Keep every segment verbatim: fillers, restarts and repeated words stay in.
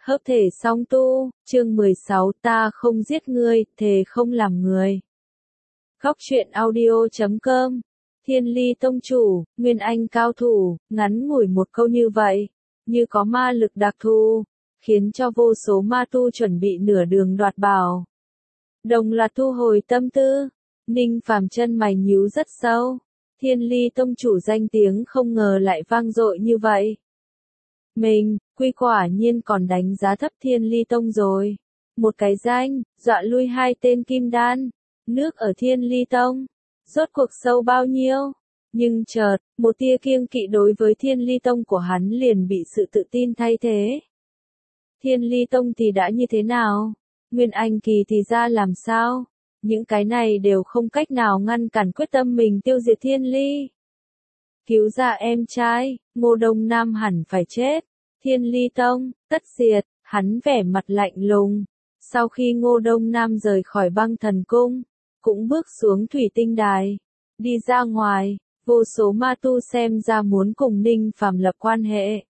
Hấp thể song tu, chương mười sáu ta không giết ngươi, thề không làm người. Góc truyện audio chấm com, Thiên Ly tông chủ, Nguyên Anh cao thủ, ngắn ngủi một câu như vậy, như có ma lực đặc thù, khiến cho vô số ma tu chuẩn bị nửa đường đoạt bảo. Đồng loạt thu hồi tâm tư, Ninh Phàm chân mày nhíu rất sâu, Thiên Ly tông chủ danh tiếng không ngờ lại vang dội như vậy. Mình, quy quả nhiên còn đánh giá thấp Thiên Ly tông rồi. Một cái danh, dọa lui hai tên kim đan, nước ở Thiên Ly tông, rốt cuộc sâu bao nhiêu. Nhưng chợt, một tia kiêng kỵ đối với Thiên Ly tông của hắn liền bị sự tự tin thay thế. Thiên Ly tông thì đã như thế nào? Nguyên Anh kỳ thì ra làm sao? Những cái này đều không cách nào ngăn cản quyết tâm mình tiêu diệt Thiên Ly. Cứu ra em trai, Ngô Đông Nam hẳn phải chết. Thiên Ly tông, tất diệt, hắn vẻ mặt lạnh lùng. Sau khi Ngô Đông Nam rời khỏi băng thần cung, cũng bước xuống thủy tinh đài, đi ra ngoài, vô số ma tu xem ra muốn cùng Ninh Phàm lập quan hệ.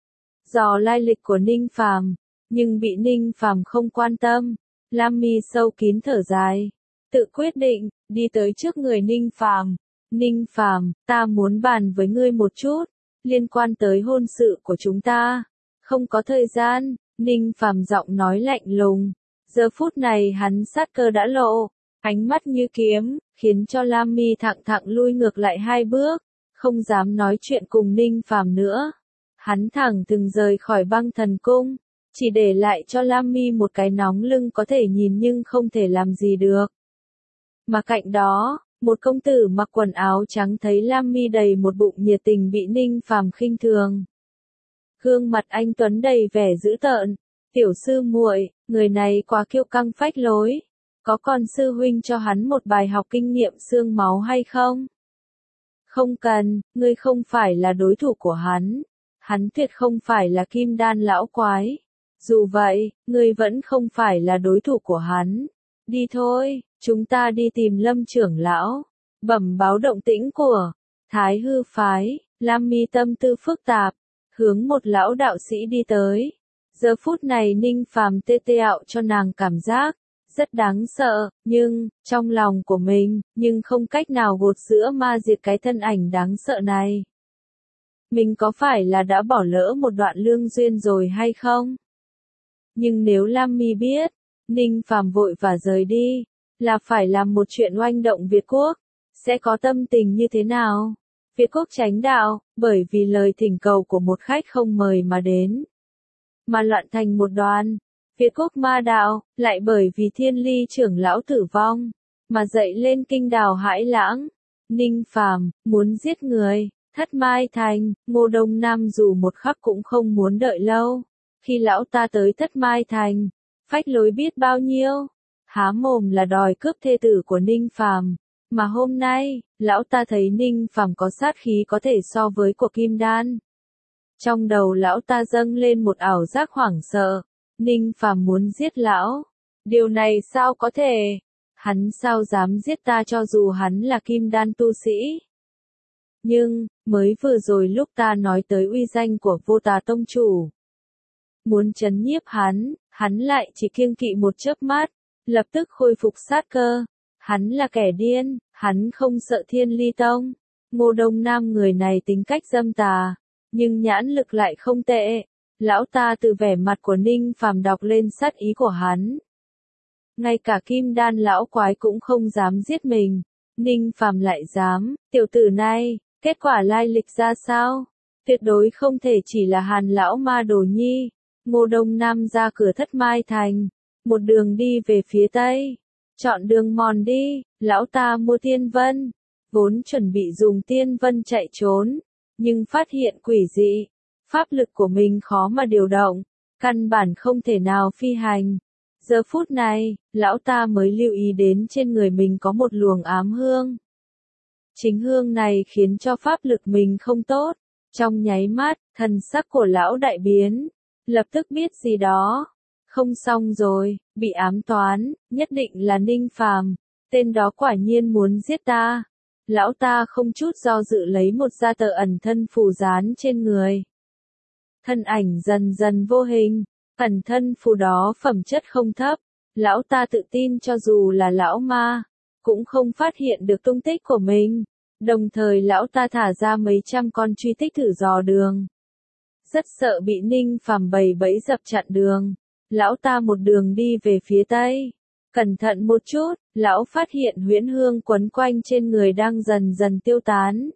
Dò lai lịch của Ninh Phàm, nhưng bị Ninh Phàm không quan tâm, Lam Mi sâu kín thở dài, tự quyết định, đi tới trước người Ninh Phàm. Ninh Phàm, ta muốn bàn với ngươi một chút, liên quan tới hôn sự của chúng ta. Không có thời gian, Ninh Phàm giọng nói lạnh lùng. Giờ phút này hắn sát cơ đã lộ, ánh mắt như kiếm, khiến cho Lam Mi thẳng thẳng lui ngược lại hai bước, không dám nói chuyện cùng Ninh Phàm nữa. Hắn thẳng từng rời khỏi băng thần cung, chỉ để lại cho Lam Mi một cái nóng lưng có thể nhìn nhưng không thể làm gì được. Mà cạnh đó, một công tử mặc quần áo trắng thấy Lam Mi đầy một bụng nhiệt tình bị Ninh Phàm khinh thường. Gương mặt anh tuấn đầy vẻ dữ tợn, "Tiểu sư muội, người này quá kiêu căng phách lối, có còn sư huynh cho hắn một bài học kinh nghiệm xương máu hay không?" "Không cần, ngươi không phải là đối thủ của hắn, hắn tuyệt không phải là kim đan lão quái. Dù vậy, ngươi vẫn không phải là đối thủ của hắn. Đi thôi, chúng ta đi tìm Lâm trưởng lão, bẩm báo động tĩnh của Thái Hư phái." Lam Mi tâm tư phức tạp, hướng một lão đạo sĩ đi tới. Giờ phút này Ninh Phàm tê tê ạo cho nàng cảm giác rất đáng sợ, nhưng trong lòng của mình, nhưng không cách nào gột giữa ma diệt cái thân ảnh đáng sợ này. Mình có phải là đã bỏ lỡ một đoạn lương duyên rồi hay không? Nhưng nếu Lam Mi biết, Ninh Phàm vội và rời đi, là phải làm một chuyện oanh động Việt quốc, sẽ có tâm tình như thế nào? Việt quốc Chánh đạo, bởi vì lời thỉnh cầu của một khách không mời mà đến, mà loạn thành một đoàn. Việt quốc Ma đạo, lại bởi vì Thiên Ly trưởng lão tử vong, mà dậy lên kinh đào hãi lãng. Ninh Phàm muốn giết người. Thất Mai Thành, Ngô Đông Nam dù một khắc cũng không muốn đợi lâu. Khi lão ta tới Thất Mai Thành, phách lối biết bao nhiêu, há mồm là đòi cướp thê tử của Ninh Phàm. Mà hôm nay, lão ta thấy Ninh Phàm có sát khí có thể so với của Kim Đan. Trong đầu lão ta dâng lên một ảo giác hoảng sợ. Ninh Phàm muốn giết lão. Điều này sao có thể? Hắn sao dám giết ta cho dù hắn là Kim Đan tu sĩ? Nhưng, mới vừa rồi lúc ta nói tới uy danh của Vô Tà tông chủ, muốn trấn nhiếp hắn, hắn lại chỉ kiêng kỵ một chớp mắt, lập tức khôi phục sát cơ. Hắn là kẻ điên, hắn không sợ Thiên Ly tông. Ngô Đông Nam người này tính cách dâm tà, nhưng nhãn lực lại không tệ. Lão ta từ vẻ mặt của Ninh Phàm đọc lên sát ý của hắn. Ngay cả Kim Đan lão quái cũng không dám giết mình, Ninh Phàm lại dám. Tiểu tử này, kết quả lai lịch ra sao? Tuyệt đối không thể chỉ là Hàn lão ma đồ nhi. Ngô Đông Nam ra cửa Thất Mai Thành, một đường đi về phía tây. Chọn đường mòn đi, lão ta mua tiên vân, vốn chuẩn bị dùng tiên vân chạy trốn, nhưng phát hiện quỷ dị, pháp lực của mình khó mà điều động, căn bản không thể nào phi hành. Giờ phút này, lão ta mới lưu ý đến trên người mình có một luồng ám hương. Chính hương này khiến cho pháp lực mình không tốt, trong nháy mắt, thần sắc của lão đại biến, lập tức biết gì đó. Không xong rồi, bị ám toán, nhất định là Ninh Phàm, tên đó quả nhiên muốn giết ta. Lão ta không chút do dự lấy một gia tờ ẩn thân phù dán trên người. Thân ảnh dần dần vô hình, Ẩn thân phù đó phẩm chất không thấp, lão ta tự tin cho dù là lão ma, cũng không phát hiện được tung tích của mình. Đồng thời lão ta thả ra mấy trăm con truy tích thử dò đường. Rất sợ bị Ninh Phàm bày bẫy dập chặn đường. Lão ta một đường đi về phía tây. Cẩn thận một chút, lão phát hiện huyễn hương quấn quanh trên người đang dần dần tiêu tán.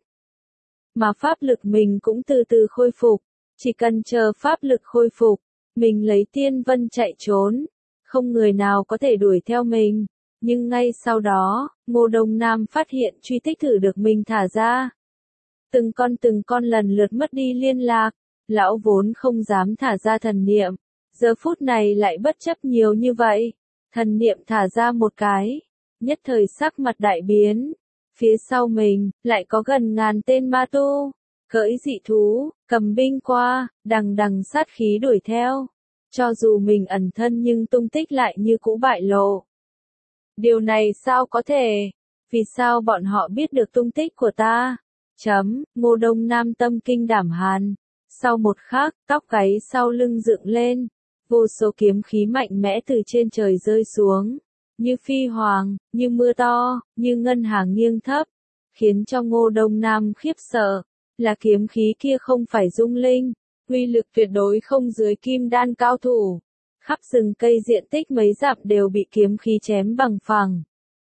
Mà pháp lực mình cũng từ từ khôi phục. Chỉ cần chờ pháp lực khôi phục, mình lấy tiên vân chạy trốn. Không người nào có thể đuổi theo mình. Nhưng ngay sau đó, Ngô Đông Nam phát hiện truy tích thử được mình thả ra. Từng con từng con lần lượt mất đi liên lạc. Lão vốn không dám thả ra thần niệm. Giờ phút này lại bất chấp nhiều như vậy. Thần niệm thả ra một cái. Nhất thời sắc mặt đại biến. Phía sau mình, lại có gần ngàn tên ma tu. Cưỡi dị thú, cầm binh qua, đằng đằng sát khí đuổi theo. Cho dù mình ẩn thân nhưng tung tích lại như cũ bại lộ. Điều này sao có thể? Vì sao bọn họ biết được tung tích của ta? Chấm, Ngô Đông Nam tâm kinh đảm hàn. Sau một khắc, tóc gáy sau lưng dựng lên. Vô số kiếm khí mạnh mẽ từ trên trời rơi xuống. Như phi hoàng, như mưa to, như ngân hà nghiêng thấp. Khiến cho Ngô Đông Nam khiếp sợ. Là kiếm khí kia không phải dung linh. Uy lực tuyệt đối không dưới kim đan cao thủ. Khắp rừng cây diện tích mấy dặm đều bị kiếm khí chém bằng phẳng.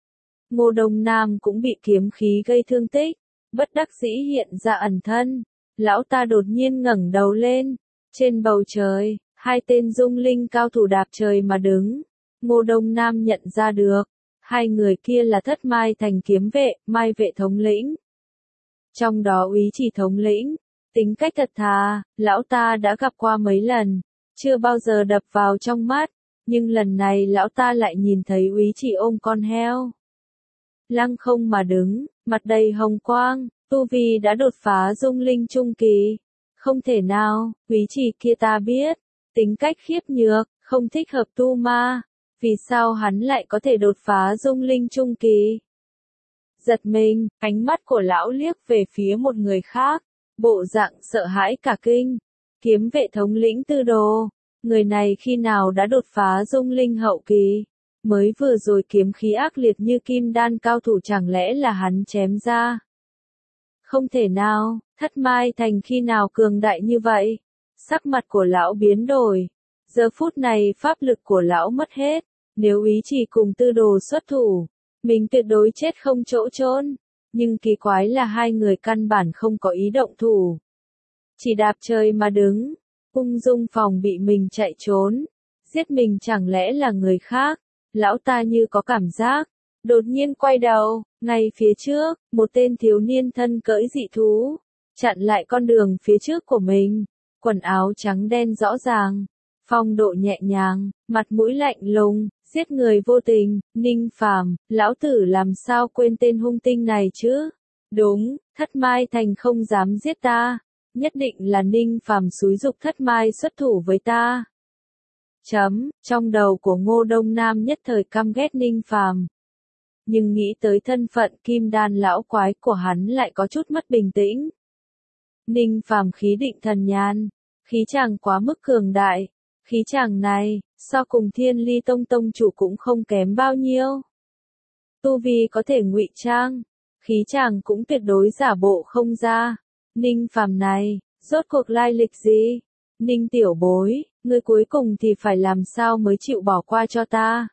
Ngô Đông Nam cũng bị kiếm khí gây thương tích. Bất đắc dĩ hiện ra ẩn thân. Lão ta đột nhiên ngẩng đầu lên. Trên bầu trời, hai tên dung linh cao thủ đạp trời mà đứng. Ngô Đông Nam nhận ra được. Hai người kia là Thất Mai Thành kiếm vệ, Mai vệ thống lĩnh. Trong đó Úy Chỉ thống lĩnh. Tính cách thật thà, lão ta đã gặp qua mấy lần. Chưa bao giờ đập vào trong mắt. Nhưng lần này lão ta lại nhìn thấy Úy Chỉ ôm con heo. Lăng không mà đứng, mặt đầy hồng quang. Tu vi đã đột phá dung linh trung kỳ. Không thể nào, Úy Chỉ kia ta biết. Tính cách khiếp nhược, không thích hợp tu ma. Vì sao hắn lại có thể đột phá dung linh trung kỳ? Giật mình, ánh mắt của lão liếc về phía một người khác. Bộ dạng sợ hãi cả kinh. Kiếm vệ thống lĩnh Tư Đồ. Người này khi nào đã đột phá dung linh hậu kỳ? Mới vừa rồi kiếm khí ác liệt như kim đan cao thủ chẳng lẽ là hắn chém ra? Không thể nào, Thất Mai Thành khi nào cường đại như vậy? Sắc mặt của lão biến đổi. Giờ phút này pháp lực của lão mất hết. Nếu Úy Chỉ cùng Tư Đồ xuất thủ, mình tuyệt đối chết không chỗ chôn. Nhưng kỳ quái là hai người căn bản không có ý động thủ. Chỉ đạp trời mà đứng. Ung dung phòng bị mình chạy trốn. Giết mình chẳng lẽ là người khác? Lão ta như có cảm giác. Đột nhiên quay đầu. Ngay phía trước, một tên thiếu niên thân cưỡi dị thú. Chặn lại con đường phía trước của mình. Quần áo trắng đen rõ ràng. Phong độ nhẹ nhàng, mặt mũi lạnh lùng. Giết người vô tình, Ninh Phàm, lão tử làm sao quên tên hung tinh này chứ? Đúng, Thất Mai Thành không dám giết ta. Nhất định là Ninh Phàm xúi giục Thất Mai xuất thủ với ta. Chấm, trong đầu của Ngô Đông Nam nhất thời căm ghét Ninh Phàm. Nhưng nghĩ tới thân phận kim đan lão quái của hắn lại có chút mất bình tĩnh. Ninh Phàm khí định thần nhàn, khí chàng quá mức cường đại. Khí chàng này, so cùng Thiên Ly Tông tông chủ cũng không kém bao nhiêu. Tu vi có thể ngụy trang, khí chàng cũng tuyệt đối giả bộ không ra. Ninh Phàm này, rốt cuộc lai lịch gì? Ninh tiểu bối, ngươi cuối cùng thì phải làm sao mới chịu bỏ qua cho ta?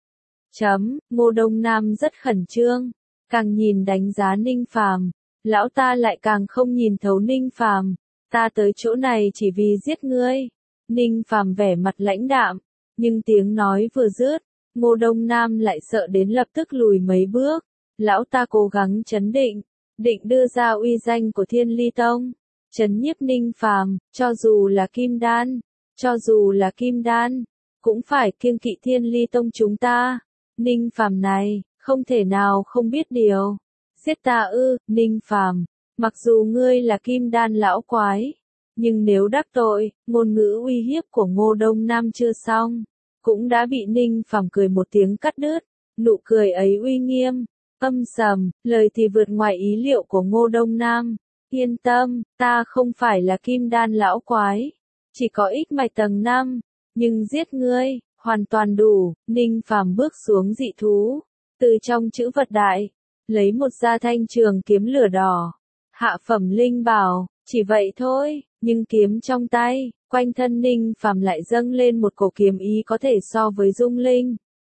Chấm, Ngô Đông Nam rất khẩn trương, càng nhìn đánh giá Ninh Phàm, lão ta lại càng không nhìn thấu Ninh Phàm. Ta tới chỗ này chỉ vì giết ngươi. Ninh Phàm vẻ mặt lãnh đạm, nhưng tiếng nói vừa dứt, Ngô Đông Nam lại sợ đến lập tức lùi mấy bước. Lão ta cố gắng trấn định, định đưa ra uy danh của Thiên Ly Tông, trấn nhiếp Ninh Phàm, cho dù là kim đan, cho dù là kim đan, cũng phải kiêng kỵ Thiên Ly Tông chúng ta. Ninh Phàm này, không thể nào không biết điều. Giết ta ư? Ninh Phàm, mặc dù ngươi là kim đan lão quái, nhưng nếu đắc tội, ngôn ngữ uy hiếp của Ngô Đông Nam chưa xong, cũng đã bị Ninh Phàm cười một tiếng cắt đứt. Nụ cười ấy uy nghiêm, âm sầm, lời thì vượt ngoài ý liệu của Ngô Đông Nam. Yên tâm, ta không phải là kim đan lão quái, chỉ có ích mạch tầng năm, nhưng giết ngươi, hoàn toàn đủ. Ninh Phàm bước xuống dị thú, từ trong chữ vật đại, lấy một gia thanh trường kiếm lửa đỏ, hạ phẩm linh bảo, chỉ vậy thôi, nhưng kiếm trong tay, quanh thân Ninh Phàm lại dâng lên một cổ kiếm ý có thể so với dung linh.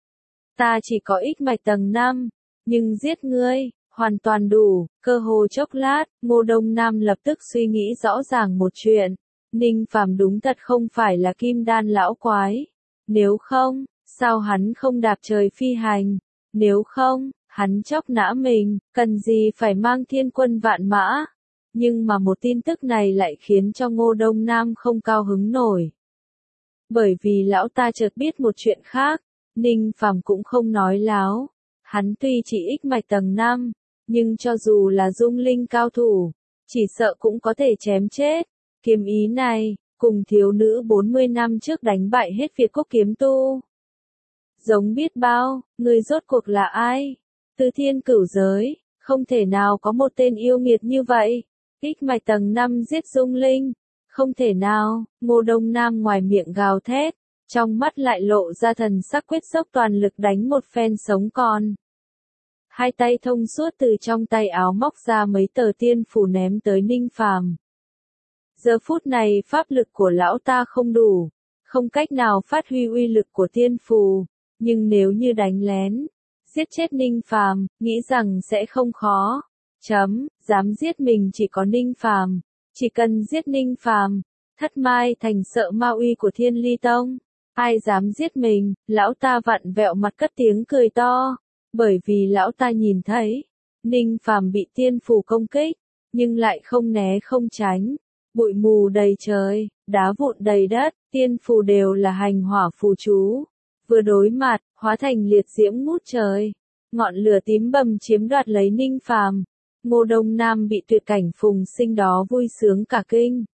Ta chỉ có ích mạch tầng năm, nhưng giết ngươi, hoàn toàn đủ. Cơ hồ chốc lát, Ngô Đông Nam lập tức suy nghĩ rõ ràng một chuyện. Ninh Phàm đúng thật không phải là kim đan lão quái. Nếu không, sao hắn không đạp trời phi hành? Nếu không, hắn chóc nã mình, cần gì phải mang thiên quân vạn mã? Nhưng mà một tin tức này lại khiến cho Ngô Đông Nam không cao hứng nổi. Bởi vì lão ta chợt biết một chuyện khác, Ninh Phàm cũng không nói láo. Hắn tuy chỉ ích mạch tầng năm, nhưng cho dù là dung linh cao thủ, chỉ sợ cũng có thể chém chết. Kiếm ý này, cùng thiếu nữ bốn mươi năm trước đánh bại hết Việt quốc kiếm tu. Giống biết bao, người rốt cuộc là ai? Từ thiên cửu giới, không thể nào có một tên yêu nghiệt như vậy. Ích mạch tầng năm giết dung linh, không thể nào. Ngô Đông Nam ngoài miệng gào thét, trong mắt lại lộ ra thần sắc quyết dốc toàn lực đánh một phen sống còn. Hai tay thông suốt từ trong tay áo móc ra mấy tờ tiên phù ném tới Ninh Phàm. Giờ phút này pháp lực của lão ta không đủ, không cách nào phát huy uy lực của tiên phù, nhưng nếu như đánh lén, giết chết Ninh Phàm, nghĩ rằng sẽ không khó. Chấm, dám giết mình chỉ có Ninh Phàm, chỉ cần giết Ninh Phàm, thất mai thành sợ ma uy của Thiên Ly Tông. Ai dám giết mình, lão ta vặn vẹo mặt cất tiếng cười to, bởi vì lão ta nhìn thấy, Ninh Phàm bị tiên phù công kích, nhưng lại không né không tránh, bụi mù đầy trời, đá vụn đầy đất, tiên phù đều là hành hỏa phù chú, vừa đối mặt, hóa thành liệt diễm ngút trời, ngọn lửa tím bầm chiếm đoạt lấy Ninh Phàm. Ngô Đông Nam bị tuyệt cảnh phùng sinh đó vui sướng cả kinh.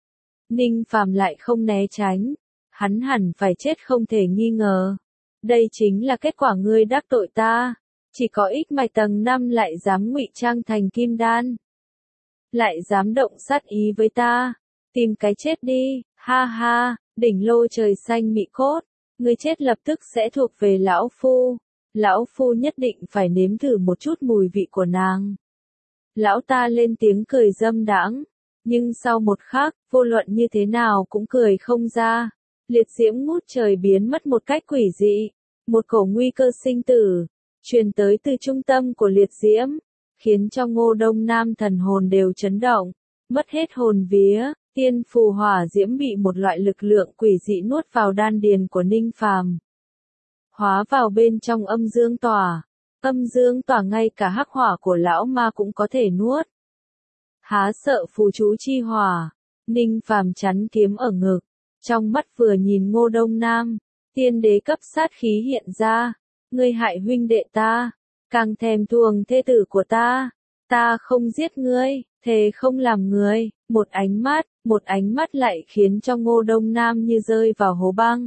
Ninh Phàm lại không né tránh, hắn hẳn phải chết không thể nghi ngờ. Đây chính là kết quả ngươi đắc tội ta, chỉ có ích mạch tầng năm lại dám ngụy trang thành kim đan, lại dám động sát ý với ta, tìm cái chết đi, ha ha, đỉnh lô trời xanh mị cốt, ngươi chết lập tức sẽ thuộc về lão phu, lão phu nhất định phải nếm thử một chút mùi vị của nàng. Lão ta lên tiếng cười dâm đãng, nhưng sau một khắc, vô luận như thế nào cũng cười không ra. Liệt diễm ngút trời biến mất một cách quỷ dị, một cổ nguy cơ sinh tử truyền tới từ trung tâm của liệt diễm, khiến cho Ngô Đông Nam thần hồn đều chấn động, mất hết hồn vía. Tiên phù hỏa diễm bị một loại lực lượng quỷ dị nuốt vào đan điền của Ninh Phàm, hóa vào bên trong âm dương tỏa. Âm dương tỏa ngay cả hắc hỏa của lão ma cũng có thể nuốt. Há sợ phù chú chi hỏa, Ninh Phàm chắn kiếm ở ngực, trong mắt vừa nhìn Ngô Đông Nam, tiên đế cấp sát khí hiện ra, ngươi hại huynh đệ ta, càng thèm thuồng thê tử của ta, ta không giết ngươi, thề không làm người. Một ánh mắt, một ánh mắt lại khiến cho Ngô Đông Nam như rơi vào hố băng.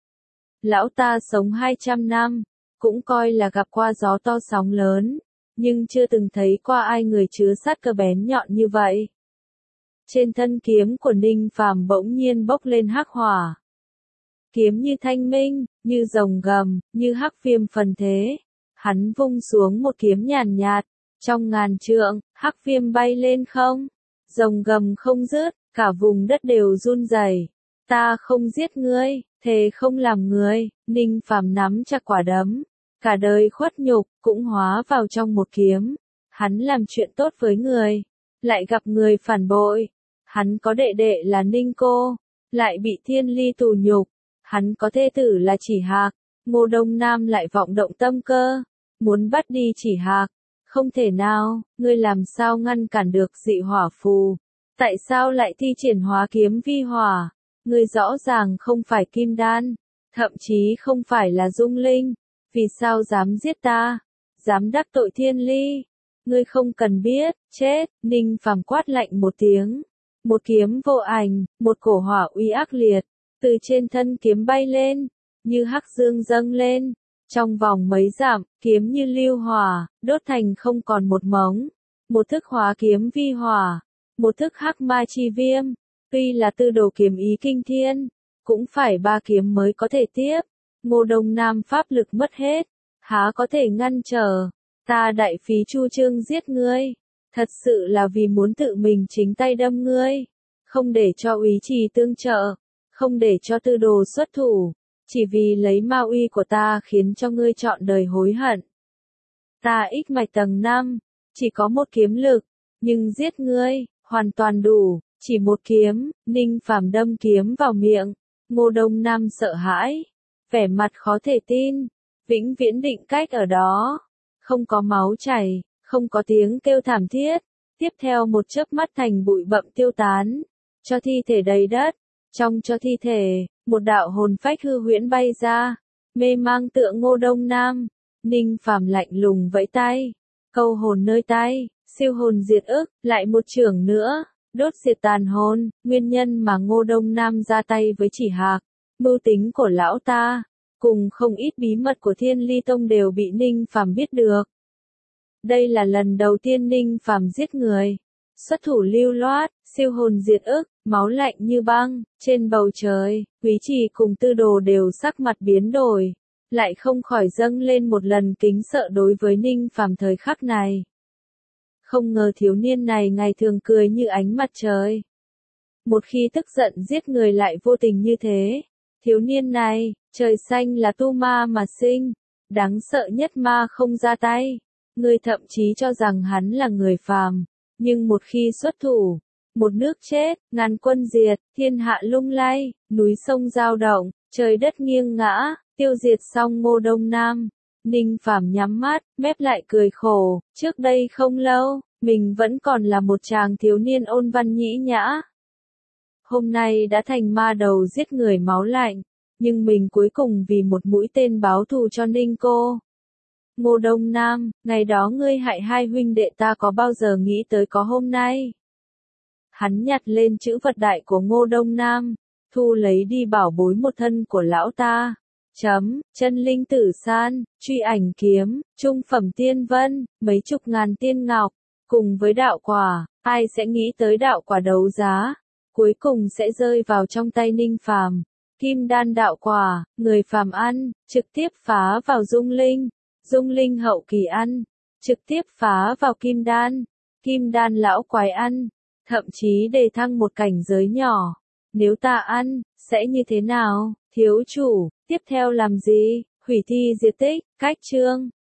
Lão ta sống hai trăm năm, cũng coi là gặp qua gió to sóng lớn, nhưng chưa từng thấy qua ai người chứa sát cơ bén nhọn như vậy. Trên thân kiếm của Ninh Phàm bỗng nhiên bốc lên hắc hỏa. Kiếm như thanh minh, như rồng gầm, như hắc viêm phần thế. Hắn vung xuống một kiếm nhàn nhạt, trong ngàn trượng, hắc viêm bay lên không, rồng gầm không dứt, cả vùng đất đều run rẩy. Ta không giết ngươi, thề không làm người. Ninh Phàm nắm chặt quả đấm, cả đời khuất nhục cũng hóa vào trong một kiếm. Hắn làm chuyện tốt với người, lại gặp người phản bội. Hắn có đệ đệ là Ninh Cô, lại bị Thiên Ly tù nhục. Hắn có thê tử là Chỉ Hạc, Ngô Đông Nam lại vọng động tâm cơ, muốn bắt đi Chỉ Hạc. Không thể nào, ngươi làm sao ngăn cản được dị hỏa phù? Tại sao lại thi triển hóa kiếm vi hỏa? Ngươi rõ ràng không phải kim đan, thậm chí không phải là dung linh, vì sao dám giết ta? Dám đắc tội Thiên Ly? Ngươi không cần biết, chết. Ninh Phàm quát lạnh một tiếng, một kiếm vô ảnh, một cổ hỏa uy ác liệt, từ trên thân kiếm bay lên, như hắc dương dâng lên. Trong vòng mấy dặm, kiếm như lưu hỏa, đốt thành không còn một mống. Một thức hóa kiếm vi hỏa, một thức hắc ma chi viêm. Tuy là tư đồ kiếm ý kinh thiên, cũng phải ba kiếm mới có thể tiếp. Ngô Đông Nam pháp lực mất hết, há có thể ngăn trở, ta đại phí chu trương giết ngươi, thật sự là vì muốn tự mình chính tay đâm ngươi, không để cho úy trì tương trợ, không để cho tư đồ xuất thủ, chỉ vì lấy ma uy của ta khiến cho ngươi trọn đời hối hận. Ta ích mạch tầng năm, chỉ có một kiếm lực, nhưng giết ngươi, hoàn toàn đủ, chỉ một kiếm, Ninh Phàm đâm kiếm vào miệng, Ngô Đông Nam sợ hãi, vẻ mặt khó thể tin, vĩnh viễn định cách ở đó, không có máu chảy, không có tiếng kêu thảm thiết, tiếp theo một chớp mắt thành bụi bặm tiêu tán, cho thi thể đầy đất, trong cho thi thể, một đạo hồn phách hư huyễn bay ra, mê mang tựa Ngô Đông Nam, Ninh Phàm lạnh lùng vẫy tay, câu hồn nơi tay, siêu hồn diệt ức, lại một chưởng nữa, đốt diệt tàn hồn, nguyên nhân mà Ngô Đông Nam ra tay với Chỉ Hạc, mưu tính của lão ta, cùng không ít bí mật của Thiên Ly Tông đều bị Ninh Phàm biết được. Đây là lần đầu tiên Ninh Phàm giết người, xuất thủ lưu loát, siêu hồn diệt ức, máu lạnh như băng, trên bầu trời, Quý Trì cùng Tư Đồ đều sắc mặt biến đổi, lại không khỏi dâng lên một lần kính sợ đối với Ninh Phàm thời khắc này. Không ngờ thiếu niên này ngày thường cười như ánh mặt trời, một khi tức giận giết người lại vô tình như thế. Thiếu niên này, trời xanh là tu ma mà sinh, đáng sợ nhất ma không ra tay. Người thậm chí cho rằng hắn là người phàm, nhưng một khi xuất thủ, một nước chết, ngàn quân diệt, thiên hạ lung lay, núi sông dao động, trời đất nghiêng ngã, tiêu diệt xong Ngô Đông Nam. Ninh Phàm nhắm mắt, mép lại cười khổ, trước đây không lâu, mình vẫn còn là một chàng thiếu niên ôn văn nhĩ nhã. Hôm nay đã thành ma đầu giết người máu lạnh, nhưng mình cuối cùng vì một mũi tên báo thù cho Ninh cô. Ngô Đông Nam, ngày đó ngươi hại hai huynh đệ ta có bao giờ nghĩ tới có hôm nay? Hắn nhặt lên chữ vật đại của Ngô Đông Nam, thu lấy đi bảo bối một thân của lão ta. Chấm, chân linh tử san, truy ảnh kiếm, trung phẩm tiên vân, mấy chục ngàn tiên ngọc, cùng với đạo quả, ai sẽ nghĩ tới đạo quả đấu giá, cuối cùng sẽ rơi vào trong tay Ninh Phàm. Kim đan đạo quả, người phàm ăn, trực tiếp phá vào dung linh, dung linh hậu kỳ ăn, trực tiếp phá vào kim đan, kim đan lão quái ăn, thậm chí đề thăng một cảnh giới nhỏ. Nếu ta ăn, sẽ như thế nào, thiếu chủ, tiếp theo làm gì, hủy thi diệt tích, cách chương.